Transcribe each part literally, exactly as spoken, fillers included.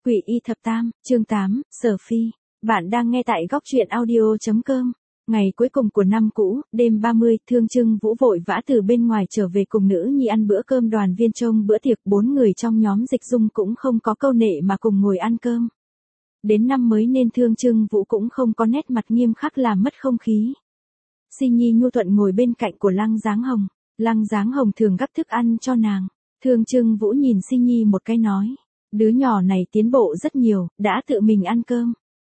Quỷ y thập tam, chương tám, Sở Phi. Bạn đang nghe tại góc truyện audio.com. Ngày cuối cùng của năm cũ, đêm ba mươi, Thương Trưng Vũ vội vã từ bên ngoài trở về cùng nữ nhi ăn bữa cơm đoàn viên trông bữa tiệc. Bốn người trong nhóm Dịch Dung cũng không có câu nệ mà cùng ngồi ăn cơm. Đến năm mới nên Thương Trưng Vũ cũng không có nét mặt nghiêm khắc làm mất không khí. Si Nhi nhu thuận ngồi bên cạnh của Lăng Dáng Hồng. Lăng Dáng Hồng thường gắp thức ăn cho nàng. Thương Trưng Vũ nhìn Si Nhi một cái nói. Đứa nhỏ này tiến bộ rất nhiều, đã tự mình ăn cơm.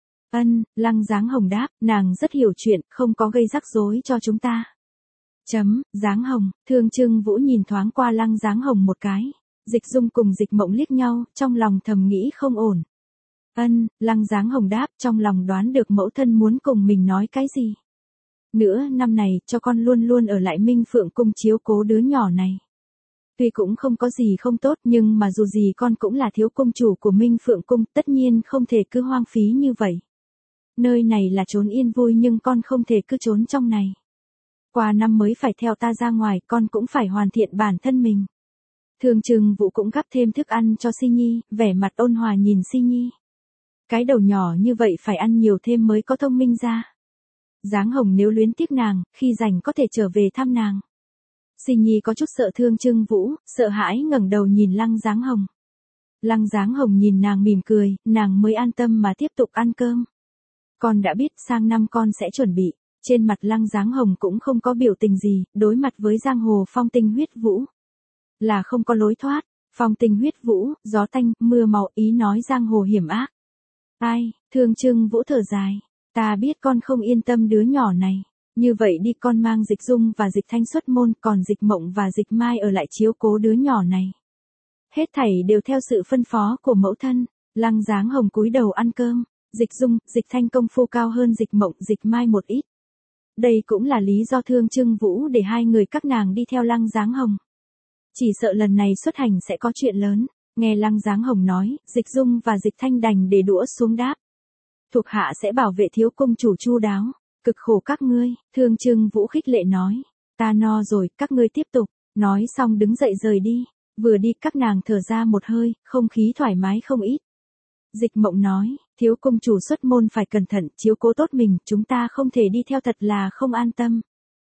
Ân, Lăng Dáng Hồng đáp, nàng rất hiểu chuyện, không có gây rắc rối cho chúng ta. Chấm, Dáng Hồng, Thương Trưng Vũ nhìn thoáng qua Lăng Dáng Hồng một cái. Dịch Dung cùng Dịch Mộng liếc nhau, trong lòng thầm nghĩ không ổn. Ân, Lăng Dáng Hồng đáp, trong lòng đoán được mẫu thân muốn cùng mình nói cái gì. Nữa năm này, cho con luôn luôn ở lại Minh Phượng Cung chiếu cố đứa nhỏ này. Tuy cũng không có gì không tốt nhưng mà dù gì con cũng là thiếu cung chủ của Minh Phượng Cung, tất nhiên không thể cứ hoang phí như vậy. Nơi này là trốn yên vui nhưng con không thể cứ trốn trong này. Qua năm mới phải theo ta ra ngoài, con cũng phải hoàn thiện bản thân mình. Thương Trưng Vũ cũng gắp thêm thức ăn cho Si Nhi, vẻ mặt ôn hòa nhìn Si Nhi. Cái đầu nhỏ như vậy phải ăn nhiều thêm mới có thông minh ra. Dáng Hồng nếu luyến tiếc nàng, khi rảnh có thể trở về thăm nàng. Si Nhi có chút sợ Thương Trưng Vũ, sợ hãi ngẩng đầu nhìn Lăng Dáng Hồng. Lăng Dáng Hồng nhìn nàng mỉm cười, nàng mới an tâm mà tiếp tục ăn cơm. Con đã biết sang năm con sẽ chuẩn bị. Trên mặt Lăng Dáng Hồng cũng không có biểu tình gì, đối mặt với giang hồ phong tinh huyết vũ. Là không có lối thoát, phong tinh huyết vũ, gió tanh, mưa màu, ý nói giang hồ hiểm ác. Ai, Thương Trưng Vũ thở dài, ta biết con không yên tâm đứa nhỏ này. Như vậy đi, con mang Dịch Dung và Dịch Thanh xuất môn, còn Dịch Mộng và Dịch Mai ở lại chiếu cố đứa nhỏ này. Hết thảy đều theo sự phân phó của mẫu thân. Lăng Dáng Hồng cúi đầu ăn cơm. Dịch Dung, Dịch Thanh công phu cao hơn Dịch Mộng, Dịch Mai một ít. Đây cũng là lý do Thương Trưng Vũ để hai người các nàng đi theo Lăng Dáng Hồng. Chỉ sợ lần này xuất hành sẽ có chuyện lớn. Nghe Lăng Dáng Hồng nói, Dịch Dung và Dịch Thanh đành để đũa xuống đáp. Thuộc hạ sẽ bảo vệ thiếu cung chủ chu đáo. Cực khổ các ngươi, Thương Trưng Vũ khích lệ nói. Ta no rồi, các ngươi tiếp tục. Nói xong đứng dậy rời đi. Vừa đi các nàng thở ra một hơi, không khí thoải mái không ít. Dịch Mộng nói, thiếu cung chủ xuất môn phải cẩn thận, chiếu cố tốt mình, chúng ta không thể đi theo thật là không an tâm.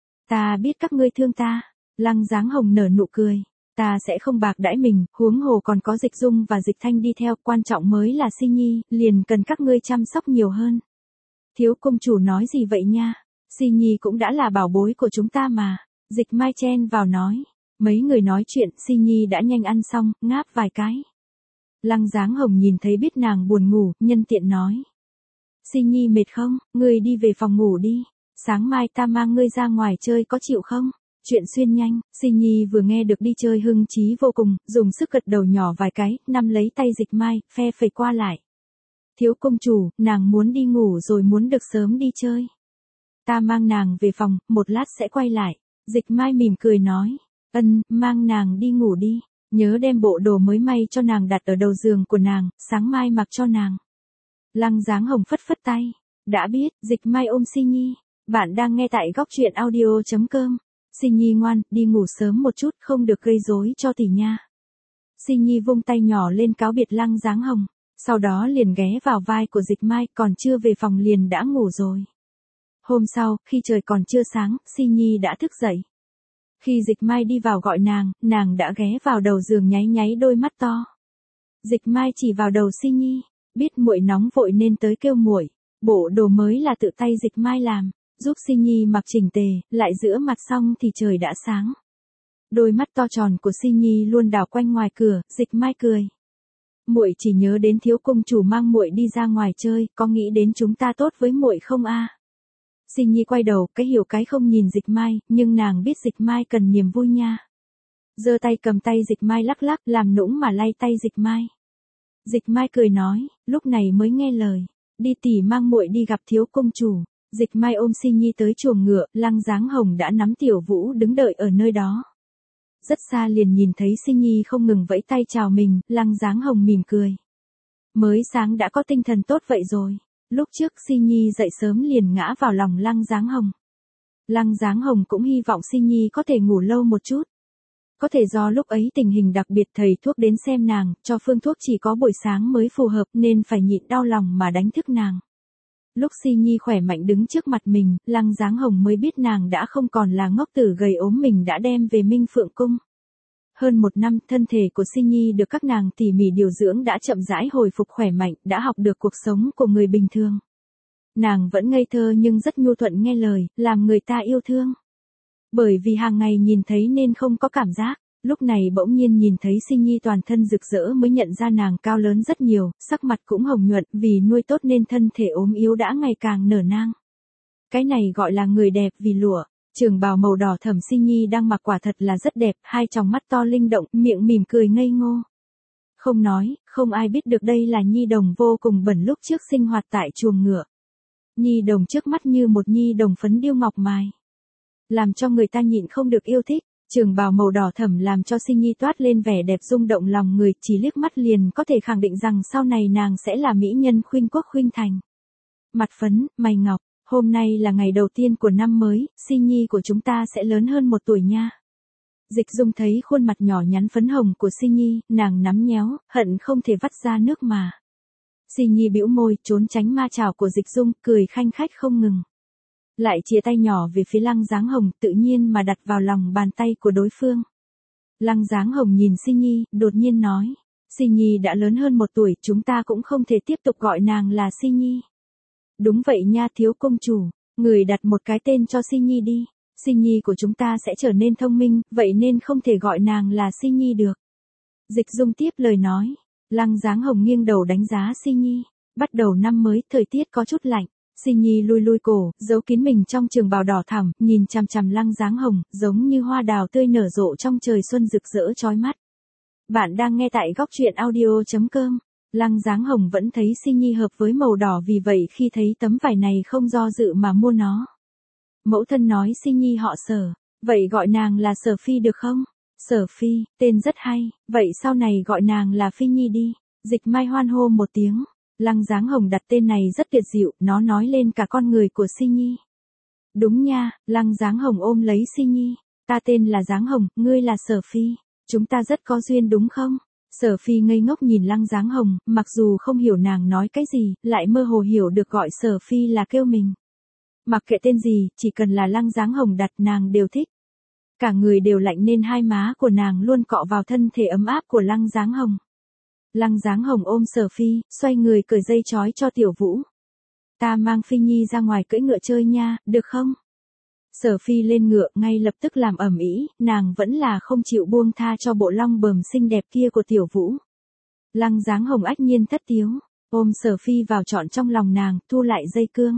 Ta biết các ngươi thương ta. Lăng Dáng Hồng nở nụ cười. Ta sẽ không bạc đãi mình, huống hồ còn có Dịch Dung và Dịch Thanh đi theo, quan trọng mới là Si Nhi, liền cần các ngươi chăm sóc nhiều hơn. Thiếu cung chủ nói gì vậy nha? Si Nhi cũng đã là bảo bối của chúng ta mà. Dịch Mai chen vào nói. Mấy người nói chuyện, Si Nhi đã nhanh ăn xong, ngáp vài cái. Lăng Dáng Hồng nhìn thấy biết nàng buồn ngủ, nhân tiện nói. Si Nhi mệt không, ngươi đi về phòng ngủ đi. Sáng mai ta mang ngươi ra ngoài chơi có chịu không? Chuyện xuyên nhanh, Si Nhi vừa nghe được đi chơi hưng chí vô cùng, dùng sức gật đầu nhỏ vài cái, nắm lấy tay Dịch Mai, phe phẩy qua lại. Thiếu công chủ, nàng muốn đi ngủ rồi muốn được sớm đi chơi. Ta mang nàng về phòng, một lát sẽ quay lại. Dịch Mai mỉm cười nói. Ân, mang nàng đi ngủ đi. Nhớ đem bộ đồ mới may cho nàng đặt ở đầu giường của nàng, sáng mai mặc cho nàng. Lăng Dáng Hồng phất phất tay. Đã biết, Dịch Mai ôm Si Nhi. Bạn đang nghe tại góc truyện audio.com. Si Nhi ngoan, đi ngủ sớm một chút, không được gây rối cho tỷ nha. Si Nhi vung tay nhỏ lên cáo biệt Lăng Dáng Hồng. Sau đó liền ghé vào vai của Dịch Mai, còn chưa về phòng liền đã ngủ rồi. Hôm sau, khi trời còn chưa sáng, Si Nhi đã thức dậy. Khi Dịch Mai đi vào gọi nàng, nàng đã ghé vào đầu giường nháy nháy đôi mắt to. Dịch Mai chỉ vào đầu Si Nhi, biết muội nóng vội nên tới kêu muội. Bộ đồ mới là tự tay Dịch Mai làm, giúp Si Nhi mặc chỉnh tề, lại rửa mặt xong thì trời đã sáng. Đôi mắt to tròn của Si Nhi luôn đảo quanh ngoài cửa, Dịch Mai cười. Muội chỉ nhớ đến thiếu cung chủ mang muội đi ra ngoài chơi, có nghĩ đến chúng ta tốt với muội không a? Si Nhi quay đầu, cái hiểu cái không nhìn Dịch Mai, nhưng nàng biết Dịch Mai cần niềm vui nha. Giơ tay cầm tay Dịch Mai lắc lắc, làm nũng mà lay tay Dịch Mai. Dịch Mai cười nói, lúc này mới nghe lời, đi tỷ mang muội đi gặp thiếu cung chủ. Dịch Mai ôm Si Nhi tới chuồng ngựa, Lăng Dáng Hồng đã nắm Tiểu Vũ đứng đợi ở nơi đó. Rất xa liền nhìn thấy Si Nhi không ngừng vẫy tay chào mình, Lăng Dáng Hồng mỉm cười. Mới sáng đã có tinh thần tốt vậy rồi. Lúc trước Si Nhi dậy sớm liền ngã vào lòng Lăng Dáng Hồng. Lăng Dáng Hồng cũng hy vọng Si Nhi có thể ngủ lâu một chút. Có thể do lúc ấy tình hình đặc biệt thầy thuốc đến xem nàng, cho phương thuốc chỉ có buổi sáng mới phù hợp nên phải nhịn đau lòng mà đánh thức nàng. Lúc Si Nhi khỏe mạnh đứng trước mặt mình, Lăng Dáng Hồng mới biết nàng đã không còn là ngốc tử gầy ốm mình đã đem về Minh Phượng Cung. Hơn một năm, thân thể của Si Nhi được các nàng tỉ mỉ điều dưỡng đã chậm rãi hồi phục khỏe mạnh, đã học được cuộc sống của người bình thường. Nàng vẫn ngây thơ nhưng rất nhu thuận nghe lời, làm người ta yêu thương. Bởi vì hàng ngày nhìn thấy nên không có cảm giác, lúc này bỗng nhiên nhìn thấy Si Nhi toàn thân rực rỡ mới nhận ra nàng cao lớn rất nhiều, sắc mặt cũng hồng nhuận, vì nuôi tốt nên thân thể ốm yếu đã ngày càng nở nang. Cái này gọi là người đẹp vì lụa. Trường bào màu đỏ thẫm Si Nhi đang mặc quả thật là rất đẹp, hai tròng mắt to linh động, miệng mỉm cười ngây ngô. Không nói, không ai biết được đây là Nhi đồng vô cùng bẩn lúc trước sinh hoạt tại chuồng ngựa. Nhi đồng trước mắt như một nhi đồng phấn điêu ngọc mài, làm cho người ta nhịn không được yêu thích. Trường bào màu đỏ thẫm làm cho Si Nhi toát lên vẻ đẹp rung động lòng người, chỉ liếc mắt liền có thể khẳng định rằng sau này nàng sẽ là mỹ nhân khuynh quốc khuynh thành. Mặt phấn, mày ngọc, hôm nay là ngày đầu tiên của năm mới, Si Nhi của chúng ta sẽ lớn hơn một tuổi nha. Dịch Dung thấy khuôn mặt nhỏ nhắn phấn hồng của Si Nhi, nàng nắm nhéo, hận không thể vắt ra nước mà. Si Nhi bĩu môi, trốn tránh ma chảo của Dịch Dung, cười khanh khách không ngừng. Lại chìa tay nhỏ về phía Lăng Dáng Hồng, tự nhiên mà đặt vào lòng bàn tay của đối phương. Lăng Dáng Hồng nhìn Si Nhi, đột nhiên nói, Si Nhi đã lớn hơn một tuổi, chúng ta cũng không thể tiếp tục gọi nàng là Si Nhi. Đúng vậy nha thiếu công chủ, người đặt một cái tên cho Si Nhi đi. Si Nhi của chúng ta sẽ trở nên thông minh, vậy nên không thể gọi nàng là Si Nhi được. Dịch Dung tiếp lời nói. Lăng Dáng Hồng nghiêng đầu đánh giá Si Nhi. Bắt đầu năm mới, thời tiết có chút lạnh. Si Nhi lui lui cổ, giấu kín mình trong trường bào đỏ thẳm, nhìn chằm chằm Lăng Dáng Hồng, giống như hoa đào tươi nở rộ trong trời xuân rực rỡ chói mắt. Bạn đang nghe tại góc truyện audio chấm com. Lăng Dáng Hồng vẫn thấy Si Nhi hợp với màu đỏ, vì vậy khi thấy tấm vải này không do dự mà mua nó. Mẫu thân nói Si Nhi họ Sở, vậy gọi nàng là Sở Phi được không? Sở Phi, tên rất hay, vậy sau này gọi nàng là Phi Nhi đi. Dịch Mai hoan hô một tiếng. Lăng Dáng Hồng đặt tên này rất tuyệt diệu, nó nói lên cả con người của Si Nhi. Đúng nha, Lăng Dáng Hồng ôm lấy Si Nhi. Ta tên là Dáng Hồng, ngươi là Sở Phi. Chúng ta rất có duyên đúng không? Sở Phi ngây ngốc nhìn Lăng Dáng Hồng, mặc dù không hiểu nàng nói cái gì, lại mơ hồ hiểu được gọi Sở Phi là kêu mình. Mặc kệ tên gì, chỉ cần là Lăng Dáng Hồng đặt nàng đều thích. Cả người đều lạnh nên hai má của nàng luôn cọ vào thân thể ấm áp của Lăng Dáng Hồng. Lăng Dáng Hồng ôm Sở Phi, xoay người cởi dây trói cho Tiểu Vũ. Ta mang Phi Nhi ra ngoài cưỡi ngựa chơi nha, được không? Sở Phi lên ngựa ngay lập tức làm ầm ĩ, nàng vẫn là không chịu buông tha cho bộ long bờm xinh đẹp kia của Tiểu Vũ. Lăng Dáng Hồng ách nhiên thất tiếu, ôm Sở Phi vào trọn trong lòng nàng, thu lại dây cương.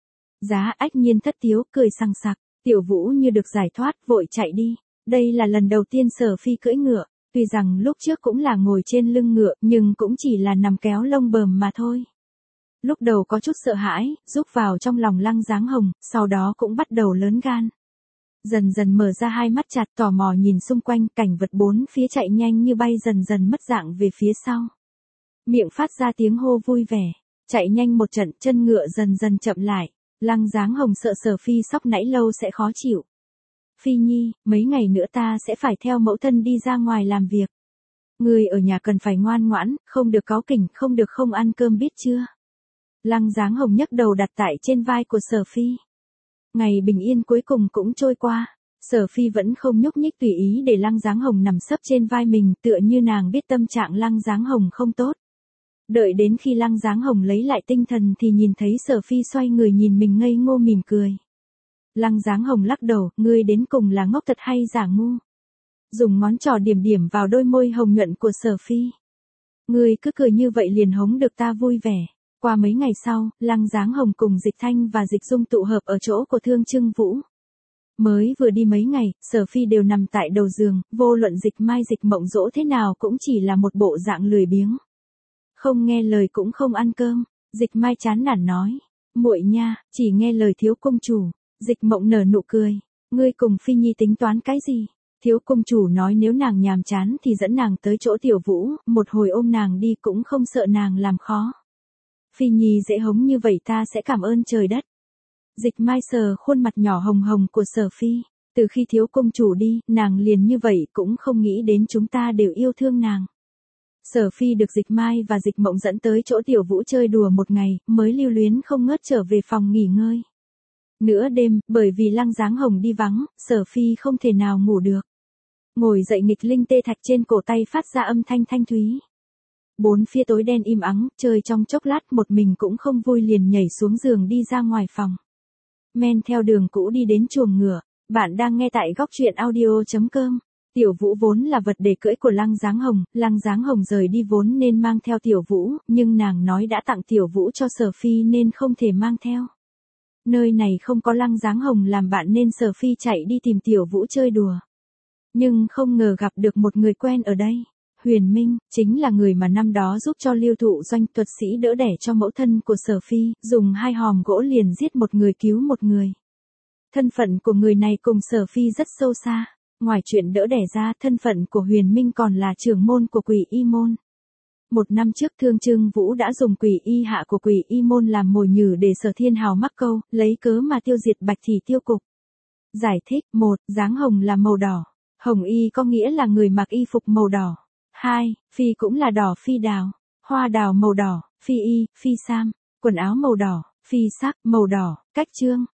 Giá ách nhiên thất tiếu, cười sằng sặc, Tiểu Vũ như được giải thoát, vội chạy đi. Đây là lần đầu tiên Sở Phi cưỡi ngựa, tuy rằng lúc trước cũng là ngồi trên lưng ngựa, nhưng cũng chỉ là nằm kéo lông bờm mà thôi. Lúc đầu có chút sợ hãi, rúc vào trong lòng Lăng Dáng Hồng, sau đó cũng bắt đầu lớn gan. Dần dần mở ra hai mắt chặt, tò mò nhìn xung quanh, cảnh vật bốn phía chạy nhanh như bay dần dần mất dạng về phía sau. Miệng phát ra tiếng hô vui vẻ, chạy nhanh một trận, chân ngựa dần dần chậm lại. Lăng Dáng Hồng sợ Sở Phi sóc nãy lâu sẽ khó chịu. Phi Nhi, mấy ngày nữa ta sẽ phải theo mẫu thân đi ra ngoài làm việc. Người ở nhà cần phải ngoan ngoãn, không được cáu kỉnh, không được không ăn cơm biết chưa? Lăng Dáng Hồng nhấc đầu đặt tại trên vai của Sở Phi. Ngày bình yên cuối cùng cũng trôi qua. Sở Phi vẫn không nhúc nhích, tùy ý để Lăng Dáng Hồng nằm sấp trên vai mình, tựa như nàng biết tâm trạng Lăng Dáng Hồng không tốt. Đợi đến khi Lăng Dáng Hồng lấy lại tinh thần thì nhìn thấy Sở Phi xoay người nhìn mình ngây ngô mỉm cười. Lăng Dáng Hồng lắc đầu, ngươi đến cùng là ngốc thật hay giả ngu? Dùng ngón trỏ điểm điểm vào đôi môi hồng nhuận của Sở Phi. Ngươi cứ cười như vậy liền hống được ta vui vẻ. Qua mấy ngày sau, Lăng Dáng Hồng cùng Dịch Thanh và Dịch Dung tụ hợp ở chỗ của Thương Trưng Vũ. Mới vừa đi mấy ngày, Sở Phi đều nằm tại đầu giường, vô luận Dịch Mai Dịch Mộng dỗ thế nào cũng chỉ là một bộ dạng lười biếng. Không nghe lời cũng không ăn cơm. Dịch Mai chán nản nói, muội nha, chỉ nghe lời thiếu công chủ. Dịch Mộng nở nụ cười, ngươi cùng Phi Nhi tính toán cái gì? Thiếu công chủ nói nếu nàng nhàm chán thì dẫn nàng tới chỗ Tiểu Vũ, một hồi ôm nàng đi cũng không sợ nàng làm khó. Phi Nhi dễ hống như vậy ta sẽ cảm ơn trời đất. Dịch Mai sờ khuôn mặt nhỏ hồng hồng của Sở Phi, Từ khi thiếu công chủ đi, nàng liền như vậy cũng không nghĩ đến chúng ta đều yêu thương nàng. Sở Phi được Dịch Mai và Dịch Mộng dẫn tới chỗ Tiểu Vũ chơi đùa một ngày, mới lưu luyến không ngớt trở về phòng nghỉ ngơi. Nửa đêm, bởi vì Lăng Giáng Hồng đi vắng, Sở Phi không thể nào ngủ được. Ngồi dậy nghịch linh tê thạch trên cổ tay phát ra âm thanh thanh thúy. Bốn phía tối đen im ắng, chơi trong chốc lát một mình cũng không vui liền nhảy xuống giường đi ra ngoài phòng. Men theo đường cũ đi đến chuồng ngựa, bạn đang nghe tại góc truyện audio chấm com. Tiểu Vũ vốn là vật để cưỡi của Lăng Giáng Hồng, Lăng Giáng Hồng rời đi vốn nên mang theo Tiểu Vũ, nhưng nàng nói đã tặng Tiểu Vũ cho Sở Phi nên không thể mang theo. Nơi này không có Lăng Giáng Hồng làm bạn nên Sở Phi chạy đi tìm Tiểu Vũ chơi đùa. Nhưng không ngờ gặp được một người quen ở đây. Huyền Minh, chính là người mà năm đó giúp cho Lưu Thụ Doanh thuật sĩ đỡ đẻ cho mẫu thân của Sở Phi, dùng hai hòm gỗ liền giết một người cứu một người. Thân phận của người này cùng Sở Phi rất sâu xa. Ngoài chuyện đỡ đẻ ra, thân phận của Huyền Minh còn là trưởng môn của Quỷ Y Môn. Một năm trước Thương Trương Vũ đã dùng Quỷ Y hạ của Quỷ Y Môn làm mồi nhử để Sở Thiên Hào mắc câu, lấy cớ mà tiêu diệt Bạch Thị Tiêu Cục. Giải thích: một. Giáng hồng là màu đỏ. Hồng y có nghĩa là người mặc y phục màu đỏ. hai. Phi cũng là đỏ phi đào. Hoa đào màu đỏ, phi y, phi sam. Quần áo màu đỏ, phi sắc, màu đỏ. Cách chương: